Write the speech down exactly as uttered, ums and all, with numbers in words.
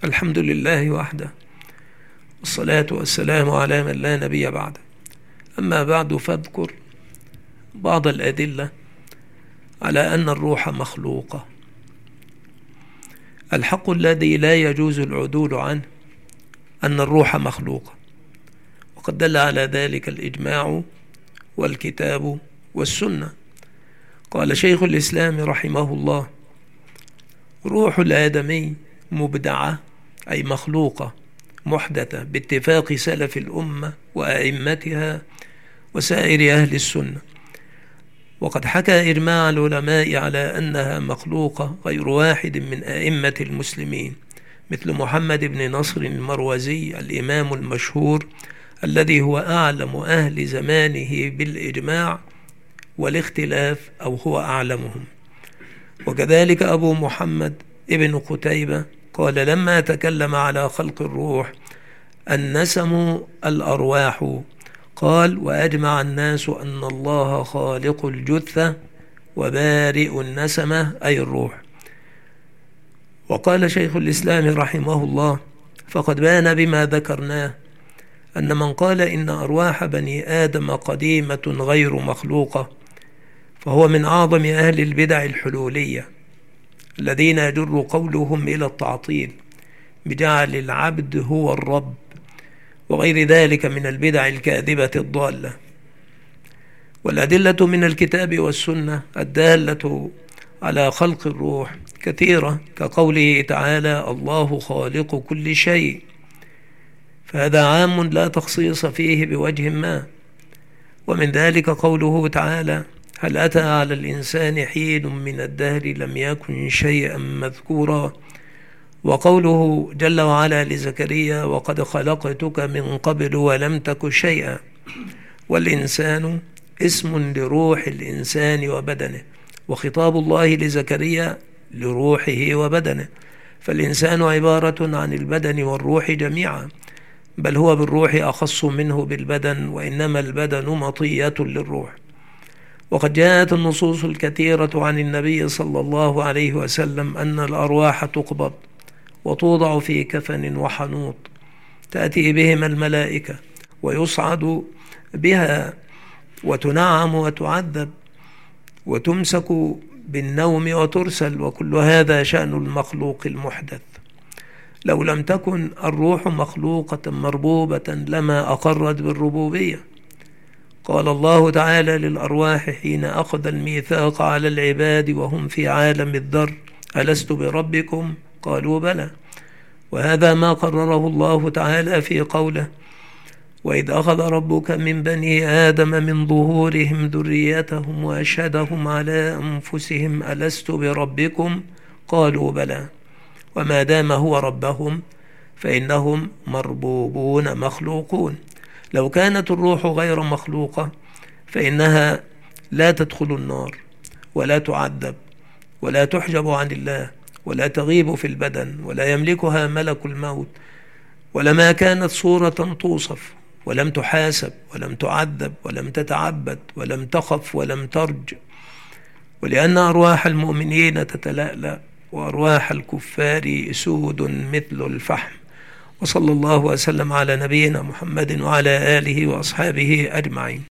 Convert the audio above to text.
الحمد لله وحده، والصلاة والسلام على من لا نبي بعده. أما بعد، فاذكر بعض الأدلة على أن الروح مخلوقة. الحق الذي لا يجوز العدول عنه أن الروح مخلوقة، وقد دل على ذلك الإجماع والكتاب والسنة. قال شيخ الإسلام رحمه الله: روح الآدمي مبدعة، أي مخلوقة محدثة باتفاق سلف الأمة وأئمتها وسائر أهل السنة. وقد حكى إجماع العلماء على أنها مخلوقة غير واحد من أئمة المسلمين، مثل محمد بن نصر المروزي الإمام المشهور الذي هو أعلم أهل زمانه بالإجماع والاختلاف، أو هو أعلمهم. وكذلك أبو محمد ابن قتيبة قال لما تكلم على خلق الروح: النسم الأرواح. قال: وأجمع الناس أن الله خالق الجثة وبارئ النسمة، أي الروح. وقال شيخ الإسلام رحمه الله: فقد بان بما ذكرناه أن من قال إن أرواح بني آدم قديمة غير مخلوقة فهو من أعظم أهل البدع الحلولية، الذين يجر قولهم إلى التعطيل بجعل العبد هو الرب، وغير ذلك من البدع الكاذبة الضالة. والأدلة من الكتاب والسنة الدالة على خلق الروح كثيرة، كقوله تعالى: الله خالق كل شيء، فهذا عام لا تخصيص فيه بوجه ما. ومن ذلك قوله تعالى: هل أتى على الإنسان حين من الدهر لم يكن شيئا مذكورا. وقوله جل وعلا لزكريا: وقد خلقتك من قبل ولم تك شيئا. والإنسان اسم لروح الإنسان وبدنه، وخطاب الله لزكريا لروحه وبدنه، فالإنسان عبارة عن البدن والروح جميعا، بل هو بالروح أخص منه بالبدن، وإنما البدن مطية للروح. وقد جاءت النصوص الكثيرة عن النبي صلى الله عليه وسلم أن الأرواح تقبض وتوضع في كفن وحنوط، تأتي بهم الملائكة ويصعد بها وتنعم وتعذب وتمسك بالنوم وترسل، وكل هذا شأن المخلوق المحدث. لو لم تكن الروح مخلوقة مربوبة لما أقرت بالربوبية. قال الله تعالى للأرواح حين أخذ الميثاق على العباد وهم في عالم الذر: ألست بربكم؟ قالوا بلى. وهذا ما قرره الله تعالى في قوله: وإذ أخذ ربك من بني آدم من ظهورهم ذريتهم وأشهدهم على أنفسهم ألست بربكم؟ قالوا بلى. وما دام هو ربهم فإنهم مربوبون مخلوقون. لو كانت الروح غير مخلوقة فإنها لا تدخل النار ولا تعذب ولا تحجب عن الله ولا تغيب في البدن ولا يملكها ملك الموت، ولما كانت صورة توصف ولم تحاسب ولم تعذب ولم تتعبد ولم تخف ولم ترج. ولأن أرواح المؤمنين تتلألأ وأرواح الكفار سود مثل الفحم. وصلى الله وسلم على نبينا محمد وعلى آله وأصحابه أجمعين.